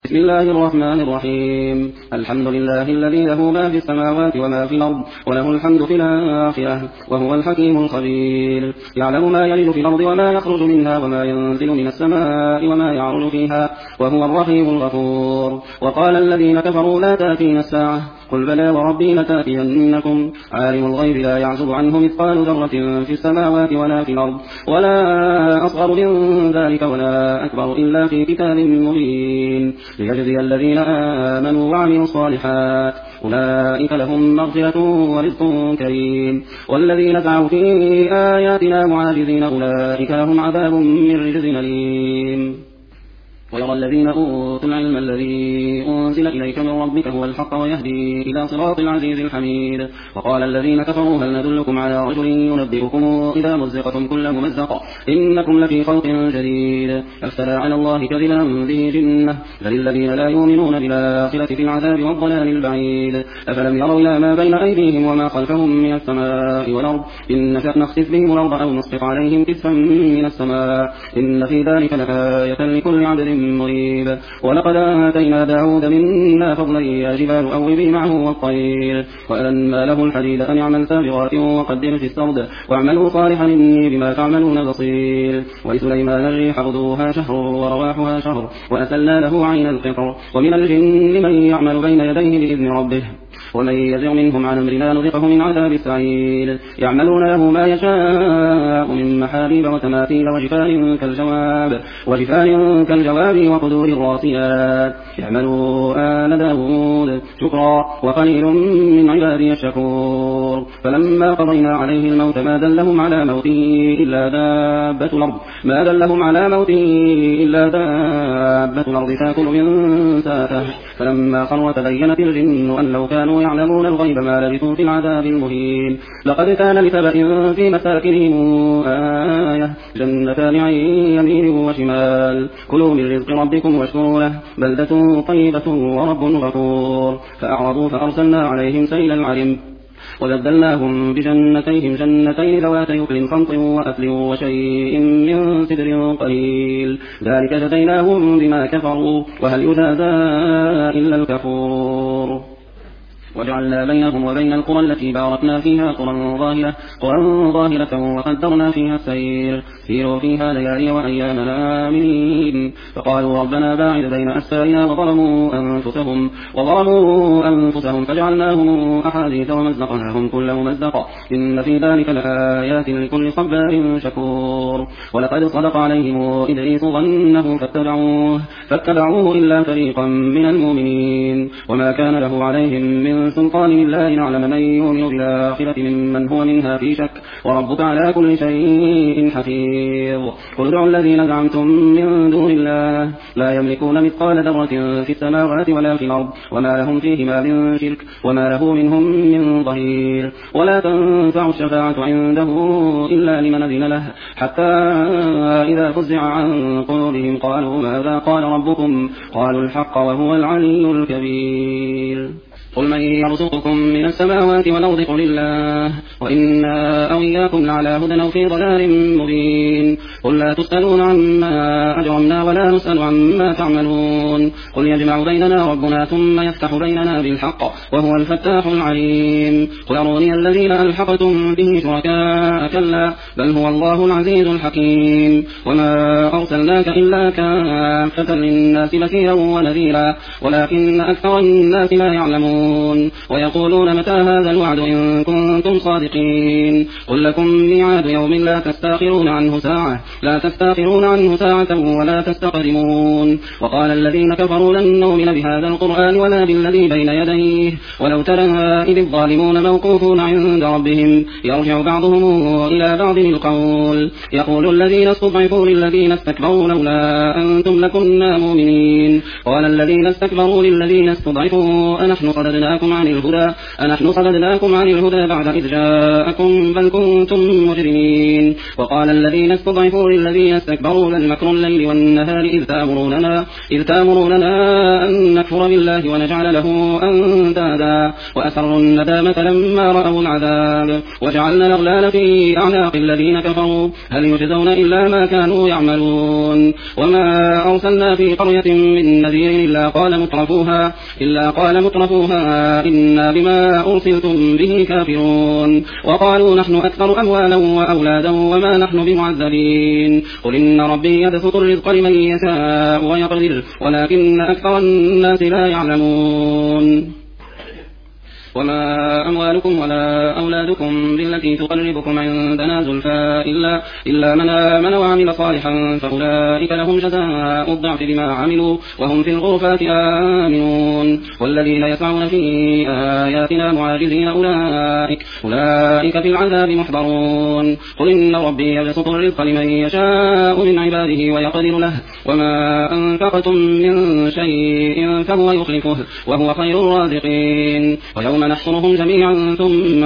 بسم الله الرحمن الرحيم. الحمد لله الذي له ما في السماوات وما في الأرض وله الحمد في الآخرة وهو الحكيم الخبير. يعلم ما يلج في الأرض وما يخرج منها وما ينزل من السماء وما يعرج فيها وهو الرحيم الغفور. وقال الذين كفروا لا تأتينا الساعة قل بلى وربي لتأتينكم عالم الغيب لا يعزب عنه مثقال ذرة في السماوات ولا في الأرض ولا أصغر من ذلك ولا أكبر إلا في كتاب مبين ليجزي الذين آمنوا وعملوا الصالحات أولئك لهم مغفرة ورزق كريم. والذين سعوا في آياتنا معاجزين أولئك لهم عذاب من رجز أليم. ويرى الذين أوتوا العلم الذي أنزل إليك من ربك هو الحق ويهدي إلى صراط العزيز الحميد. وقال الذين كفروا هل ندلكم على رجل ينبئكم إذا مزقتم كل ممزق إنكم لفي خلق جديد أفترى على الله كذبا به جنة بل الذين لا يؤمنون بالآخرة في العذاب والضلال البعيد. أفلم يروا إلى ما بين أيديهم وما خلفهم من السماء والأرض إن نشأ نخسف بهم الأرض أو نسقط عليهم كسفا من السماء إن في ذلك لآية لكل عبد مريب. ولقد آتينا داود منا فضلا يا جبال أوبي معه والطير وألنا له الحديد أن يعمل سابغات وقدر في السرد واعملوا صالحا إني بما تعملون بصير. ولسليمان الريح غدوها شهر ورواحها شهر وأسلنا له عين القطر ومن الجن من يعمل بين يديه بإذن ربه ومن يزغ منهم عن أمرنا نذقه من عذاب السعير. يعملون له ما يشاء من محاريب وتماثيل وجفان كالجواب وقدور الراسيات يعملوا آل داود شكرا وقليل من عبادي الشكور. فلما قضينا عليه الموت ما دلهم على موته إلا دابة الأرض تأكل من ساته فلما خر تبينت الجن أن لو كانوا يعلمون الغيب ما لبثوا في العذاب المهين. لقد كان لسبأ في مساكنهم آية جنتان عن يمين وشمال كلوا من رزق ربكم واشكروا له بلدة طيبة ورب غفور. فأعرضوا فأرسلنا عليهم سيل العرم وبدلناهم بجنتين ذواتي أكل خمط وأثل وشيء من سدر قليل ذلك جزيناهم بما كفروا وهل يجازى إلا الكفور. وجعلنا بينهم وبين القرى التي باركنا فيها قرى ظاهرة وقدرنا فيها السير سيروا فيها ليالي وأياما آمنين. فقالوا ربنا باعد بين أسفارنا وظلموا أنفسهم فجعلناهم أحاديث ومزقناهم كل ممزق إن في ذلك لآيات لكل صبار شكور. ولقد صدق عليهم إدريس ظنه فاتبعوه إلا فريقا من المؤمنين وما كان له عليهم من سلطان إلا لنعلم من يؤمن بالآخرة ممن هو منها في شك وربك على كل شيء حفيظ. قل ادعوا الذين زعمتم من دون الله لا يملكون مثقال ذرة في السماوات ولا في الأرض وما لهم فيهما من شرك وما له منهم من ظهير. ولا تنفع الشفاعة عنده إلا لمن أذن له حتى إذا فزع عن قلوبهم قالوا ماذا قال ربكم قالوا الحق وهو العلي الكبير. قل من يرزقكم من السماوات والأرض قل الله وإنا أو إياكم لعلى هدى أو في ضلال مبين. قل لا تسألون عما أجرمنا ولا نسأل عما تعملون. قل يجمع بيننا ربنا ثم يفتح بيننا بالحق وهو الفتاح العليم. قل أروني الذين ألحقتم به شركاء كلا بل هو الله العزيز الحكيم. وما أرسلناك إلا كافة للناس بشيرا ونذيرا ولكن أكثر الناس لا يعلمون ويقولون متى هذا الوعد إن كنتم صادقين. قل لكم ميعاد يوم لا تستأخرون عنه ساعة ولا تستقدمون. وقال الذين كفروا لن نؤمن بهذا القرآن ولا بالذي بين يديه ولو ترى إذ الظالمون موقوفون عند ربهم يرجع بعضهم إلى بعض القول يقول الذين استضعفوا للذين استكبروا لولا أنتم لكنا مؤمنين. قال الذين استكبروا للذين استضعفوا أنحن أنحن صددناكم عن الهدى بعد إذ جاءكم بل كنتم مجرمين. وقال الذين استضعفوا للذين استكبروا بل مكر الليل والنهار إذ تأمروننا أن نكفر بالله ونجعل له أندادا وأسروا الندامة لما رأوا العذاب وجعلنا الأغلال في أعناق الذين كفروا هل يجزون إلا ما كانوا يعملون. وما أرسلنا في قرية من نذير إلا قال مترفوها إنا بما أرسلتم به كافرون. وقالوا نحن أكثر أموالا وأولادا وما نحن بمعذبين. قل إن ربي يبسط الرزق لمن يشاء ويقدر ولكن أكثر الناس لا يعلمون. وما أموالكم ولا أولادكم بالتي تقربكم عندنا زلفى إلا من آمن وعمل صالحا فأولئك لهم جزاء الضعف بما عملوا وهم في الغرفات آمنون. والذين يسعون في آياتنا معاجزين أولئك في العذاب محضرون. قل إن ربي يبسط الرزق لمن يشاء من عباده ويقدر له وما أنفقتم من شيء فهو يخلفه وهو خير الرازقين. ويوم نحصرهم جميعا ثم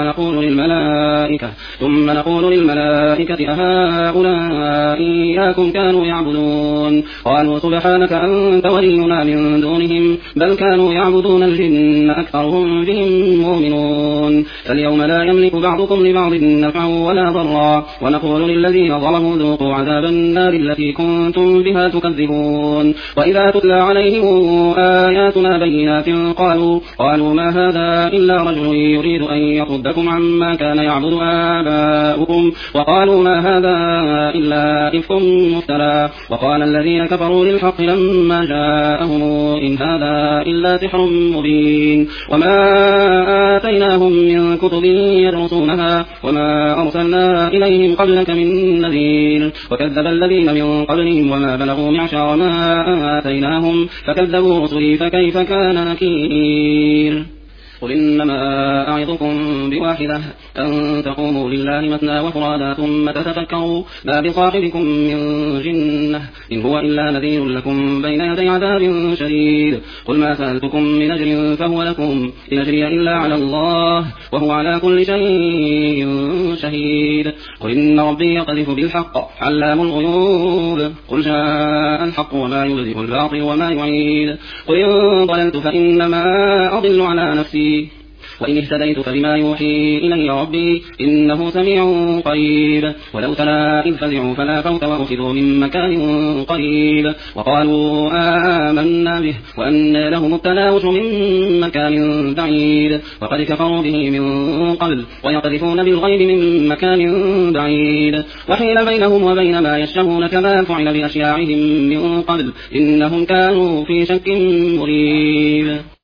نقول للملائكة أهؤلاء إياكم كانوا يعبدون قالوا سبحانك أنت ولينا من دونهم بل كانوا يعبدون الجن أكثرهم بهم مؤمنون. فاليوم لا يملك بعضكم لبعض نفعا ولا ضرا ونقول للذين ظلموا ذوقوا عذاب النار التي كنتم بها تكذبون. وإذا تتلى عليهم آياتنا بينات قالوا ما هذا إلا رجل يريد أن يصدكم عما كان يعبد آباؤكم وقالوا ما هذا إلا إفك مفترى. وقال الذين كفروا للحق لما جاءهم إن هذا إلا سحر مبين. وما آتيناهم من كتب يدرسونها وما أرسلنا إليهم قبلك من نذير. وكذب الذين من قبلهم وما بلغوا معشار ما آتيناهم فكذبوا رسلي فكيف كان نكير. قل إنما أعظكم بواحدة أن تقوموا لله مثنى وفرادا ثم تتفكروا ما بصاحبكم من جنة إن هو إلا نذير لكم بين يدي عذاب شديد. قل ما سألتكم من أجر فهو لكم إن أجري إلا على الله وهو على كل شيء شهيد. قل إن ربي يقذف بالحق علام الغيوب. قل جاء الحق وما يبدئ الباطل وما يعيد. قل إن ضللت فإنما أضل على نفسي وإن اهتديت فبما يوحي إلي ربي إنه سميع قريب. ولو ترى إذ فزعوا فلا فوت وأخذوا من مكان قريب وقالوا آمنا به وأن لهم التناوش من مكان بعيد وقد كفروا به من قبل ويقذفون بالغيب من مكان بعيد وحيل بينهم وبين ما يشتهون كما فعل بأشياعهم من قبل إنهم كانوا في شك مريب.